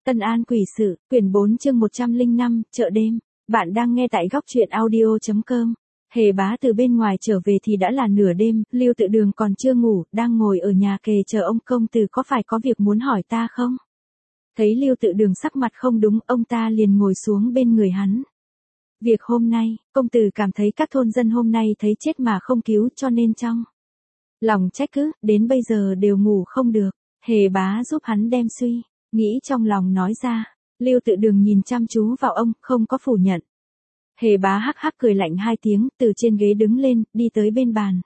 Tân An Quỷ Sự, quyển 4 chương 105, chợ đêm. Bạn đang nghe tại góc truyện audio.com. Hề Bá từ bên ngoài trở về thì đã là nửa đêm, Lưu Tự Đường còn chưa ngủ, đang ngồi ở nhà kề chờ ông công tử có phải có việc muốn hỏi ta không? Thấy Lưu Tự Đường sắc mặt không đúng, ông ta liền ngồi xuống bên người hắn. Việc hôm nay, công tử cảm thấy các thôn dân hôm nay thấy chết mà không cứu cho nên trong lòng trách cứ, đến bây giờ đều ngủ không được. Hề Bá giúp hắn đem suy nghĩ trong lòng nói ra. Lưu Tự Đường nhìn chăm chú vào ông, không có phủ nhận. Hề Bá hắc hắc cười lạnh hai tiếng, từ trên ghế đứng lên, đi tới bên bàn.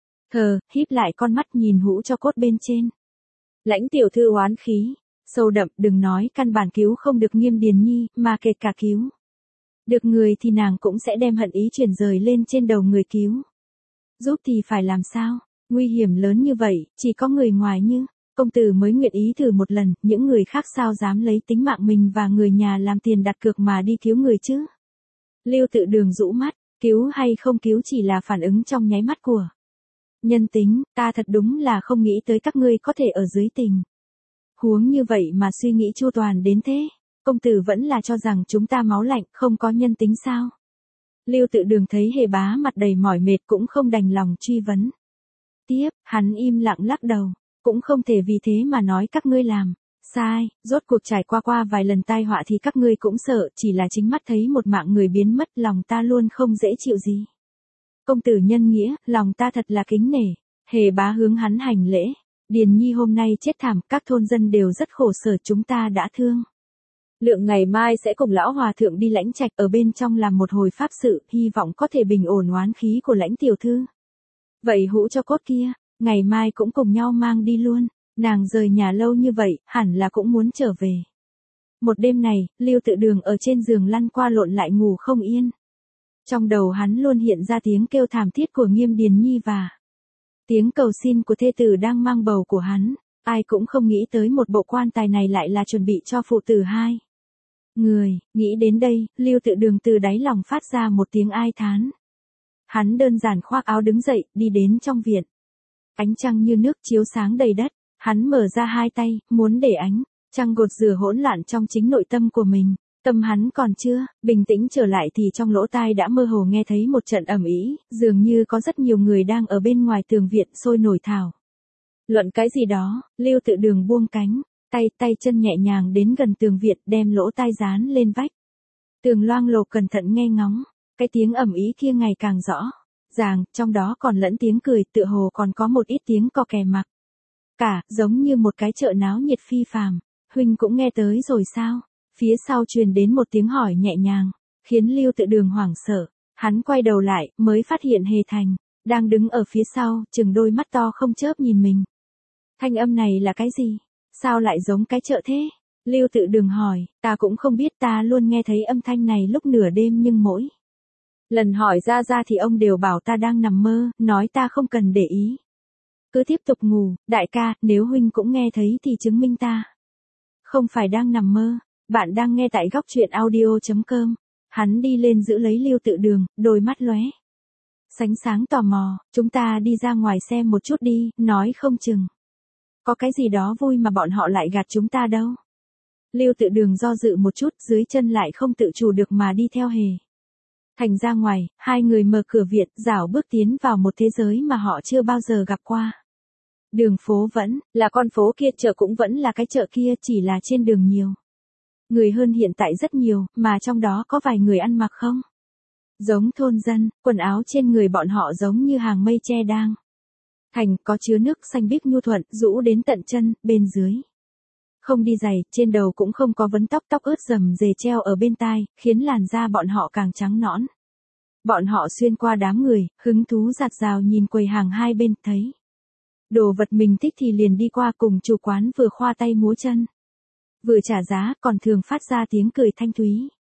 Híp lại con mắt nhìn hũ cho cốt bên trên. Lãnh tiểu thư oán khí, sâu đậm, đừng nói căn bản cứu không được Nghiêm Điền Nhi, mà kể cả cứu được người thì nàng cũng sẽ đem hận ý chuyển rời lên trên đầu người cứu. Giúp thì phải làm sao? Nguy hiểm lớn như vậy, chỉ có người ngoài như công tử mới nguyện ý thử một lần, những người khác sao dám lấy tính mạng mình và người nhà làm tiền đặt cược mà đi cứu người chứ? Lưu Tự Đường rũ mắt, cứu hay không cứu chỉ là phản ứng trong nháy mắt của nhân tính, ta thật đúng là không nghĩ tới các ngươi có thể ở dưới tình huống như vậy mà suy nghĩ chu toàn đến thế. Công tử vẫn là cho rằng chúng ta máu lạnh, không có nhân tính sao? Lưu Tự Đường thấy Hề Bá mặt đầy mỏi mệt cũng không đành lòng truy vấn. Tiếp, hắn im lặng lắc đầu. Cũng không thể vì thế mà nói các ngươi làm sai, rốt cuộc trải qua vài lần tai họa thì các ngươi cũng sợ, chỉ là chính mắt thấy một mạng người biến mất, lòng ta luôn không dễ chịu gì. Công tử nhân nghĩa, lòng ta thật là kính nể. Hề Bá hướng hắn hành lễ. Điền Nhi hôm nay chết thảm, các thôn dân đều rất khổ sở, chúng ta đã thương lượng ngày mai sẽ cùng lão hòa thượng đi Lãnh Trạch ở bên trong làm một hồi pháp sự, hy vọng có thể bình ổn oán khí của Lãnh tiểu thư. Vậy hũ cho cốt kia, ngày mai cũng cùng nhau mang đi luôn, nàng rời nhà lâu như vậy, hẳn là cũng muốn trở về. Một đêm này, Lưu Tự Đường ở trên giường lăn qua lộn lại ngủ không yên. Trong đầu hắn luôn hiện ra tiếng kêu thảm thiết của Nghiêm Điền Nhi và tiếng cầu xin của thê tử đang mang bầu của hắn. Ai cũng không nghĩ tới một bộ quan tài này lại là chuẩn bị cho phụ tử hai người. Nghĩ đến đây, Lưu Tự Đường từ đáy lòng phát ra một tiếng ai thán. Hắn đơn giản khoác áo đứng dậy, đi đến trong viện. Ánh trăng như nước chiếu sáng đầy đất, hắn mở ra hai tay, muốn để ánh trăng gột rửa hỗn loạn trong chính nội tâm của mình. Tâm hắn còn chưa bình tĩnh trở lại thì trong lỗ tai đã mơ hồ nghe thấy một trận ầm ĩ, dường như có rất nhiều người đang ở bên ngoài tường viện sôi nổi thảo luận cái gì đó. Lưu Tự Đường buông cánh tay chân nhẹ nhàng đến gần tường viện, đem lỗ tai dán lên vách tường loang lổ, cẩn thận nghe ngóng. Cái tiếng ầm ĩ kia ngày càng rõ ràng, trong đó còn lẫn tiếng cười, tựa hồ còn có một ít tiếng cò kè mặc cả, giống như một cái chợ náo nhiệt phi phàm. Huynh cũng nghe tới rồi sao? Phía sau truyền đến một tiếng hỏi nhẹ nhàng, khiến Lưu Tự Đường hoảng sợ. Hắn quay đầu lại, mới phát hiện Hề Thành đang đứng ở phía sau, chừng đôi mắt to không chớp nhìn mình. Thanh âm này là cái gì? Sao lại giống cái chợ thế? Lưu Tự Đường hỏi. Ta cũng không biết, ta luôn nghe thấy âm thanh này lúc nửa đêm, nhưng mỗi lần hỏi ra thì ông đều bảo ta đang nằm mơ, nói ta không cần để ý, cứ tiếp tục ngủ. Đại ca, nếu huynh cũng nghe thấy thì chứng minh ta không phải đang nằm mơ. Bạn đang nghe tại góc truyện audio.com. Hắn đi lên giữ lấy Lưu Tự Đường, đôi mắt lóe sánh sáng tò mò. Chúng ta đi ra ngoài xem một chút đi, nói không chừng có cái gì đó vui mà bọn họ lại gạt chúng ta đâu. Lưu Tự Đường do dự một chút, dưới chân lại không tự chủ được mà đi theo Hề Thành ra ngoài. Hai người mở cửa viện, rảo bước tiến vào một thế giới mà họ chưa bao giờ gặp qua. Đường phố vẫn là con phố kia, chợ cũng vẫn là cái chợ kia, chỉ là trên đường nhiều người hơn hiện tại rất nhiều, mà trong đó có vài người ăn mặc không giống thôn dân, quần áo trên người bọn họ giống như hàng mây che đang thành, có chứa nước xanh biếc nhu thuận, rũ đến tận chân, bên dưới không đi giày, trên đầu cũng không có vấn tóc, tóc ướt rầm rề treo ở bên tai, khiến làn da bọn họ càng trắng nõn. Bọn họ xuyên qua đám người, hứng thú dạt dào nhìn quầy hàng hai bên, thấy đồ vật mình thích thì liền đi qua, cùng chủ quán vừa khoa tay múa chân, vừa trả giá, còn thường phát ra tiếng cười thanh thúy.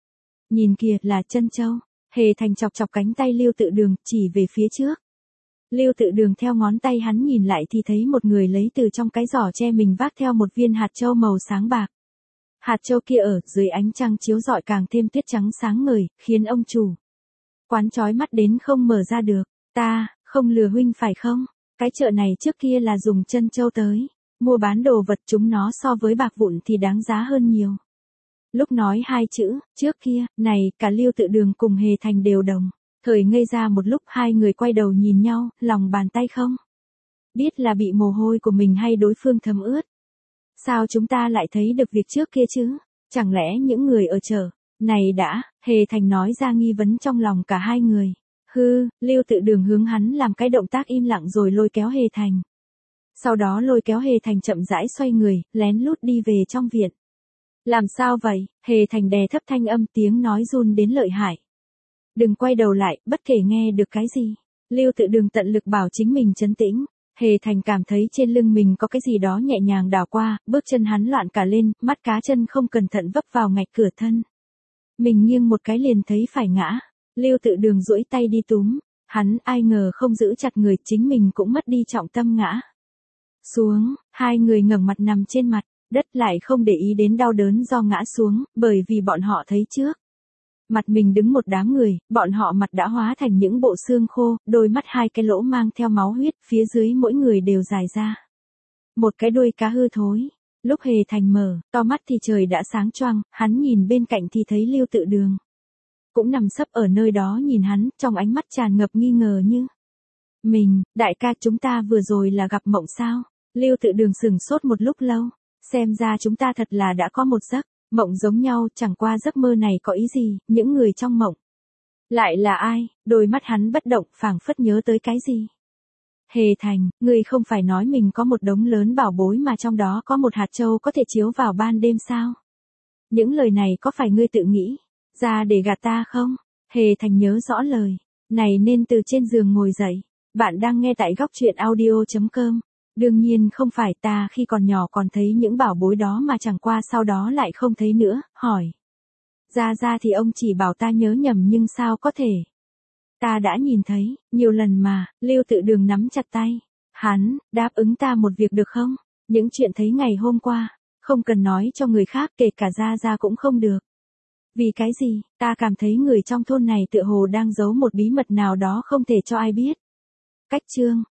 Nhìn kìa, là Trân Châu. Hề Thành chọc chọc cánh tay Lưu Tự Đường, chỉ về phía trước. Lưu Tự Đường theo ngón tay hắn nhìn lại thì thấy một người lấy từ trong cái giỏ che mình vác theo một viên hạt châu màu sáng bạc. Hạt châu kia ở dưới ánh trăng chiếu rọi càng thêm tuyết trắng sáng ngời, khiến ông chủ quán chói mắt đến không mở ra được. Ta không lừa huynh phải không? Cái chợ này trước kia là dùng trân châu tới mua bán đồ vật, chúng nó so với bạc vụn thì đáng giá hơn nhiều. Lúc nói hai chữ, trước kia, này, cả Lưu Tự Đường cùng Hề Thành đều đồng. Thời ngây ra một lúc hai người quay đầu nhìn nhau, lòng bàn tay không biết là bị mồ hôi của mình hay đối phương thấm ướt. Sao chúng ta lại thấy được việc trước kia chứ? Chẳng lẽ những người ở chợ này đã, Hề Thành nói ra nghi vấn trong lòng cả hai người. Lưu Tự Đường hướng hắn làm cái động tác im lặng rồi lôi kéo Hề Thành. Sau đó lôi kéo Hề Thành chậm rãi xoay người, lén lút đi về trong viện. Làm sao vậy? Hề Thành đè thấp thanh âm, tiếng nói run đến lợi hại. Đừng quay đầu lại, bất kể nghe được cái gì. Lưu Tự Đường tận lực bảo chính mình trấn tĩnh. Hề Thành cảm thấy trên lưng mình có cái gì đó nhẹ nhàng đảo qua, bước chân hắn loạn cả lên, mắt cá chân không cẩn thận vấp vào ngạch cửa thân. Mình nghiêng một cái liền thấy phải ngã. Lưu Tự Đường duỗi tay đi túm, hắn ai ngờ không giữ chặt người, chính mình cũng mất đi trọng tâm ngã xuống. Hai người ngẩng mặt nằm trên mặt đất, lại không để ý đến đau đớn do ngã xuống, bởi vì bọn họ thấy trước mặt mình đứng một đám người, bọn họ mặt đã hóa thành những bộ xương khô, đôi mắt hai cái lỗ mang theo máu huyết, phía dưới mỗi người đều dài ra một cái đuôi cá hư thối. Lúc Hề Thành mở to mắt thì trời đã sáng choang, hắn nhìn bên cạnh thì thấy Lưu Tự Đường cũng nằm sấp ở nơi đó nhìn hắn, trong ánh mắt tràn ngập nghi ngờ như: đại ca, chúng ta vừa rồi là gặp mộng sao? Lưu Tự Đường sững sốt một lúc lâu, xem ra chúng ta thật là đã có một giấc mộng giống nhau, chẳng qua giấc mơ này có ý gì, những người trong mộng lại là ai? Đôi mắt hắn bất động, phảng phất nhớ tới cái gì. Hề Thành, ngươi không phải nói mình có một đống lớn bảo bối mà trong đó có một hạt châu có thể chiếu vào ban đêm sao? Những lời này có phải ngươi tự nghĩ ra để gạt ta không? Hề Thành nhớ rõ lời này nên từ trên giường ngồi dậy. Bạn đang nghe tại góc truyện audio.com. Đương nhiên không phải, ta khi còn nhỏ còn thấy những bảo bối đó mà chẳng qua sau đó lại không thấy nữa, hỏi. Ra thì ông chỉ bảo ta nhớ nhầm nhưng sao có thể? Ta đã nhìn thấy, nhiều lần mà. Lưu Tự Đường nắm chặt tay hắn, đáp ứng ta một việc được không? Những chuyện thấy ngày hôm qua, không cần nói cho người khác, kể cả Ra cũng không được. Vì cái gì? Ta cảm thấy người trong thôn này tựa hồ đang giấu một bí mật nào đó không thể cho ai biết. Cách chương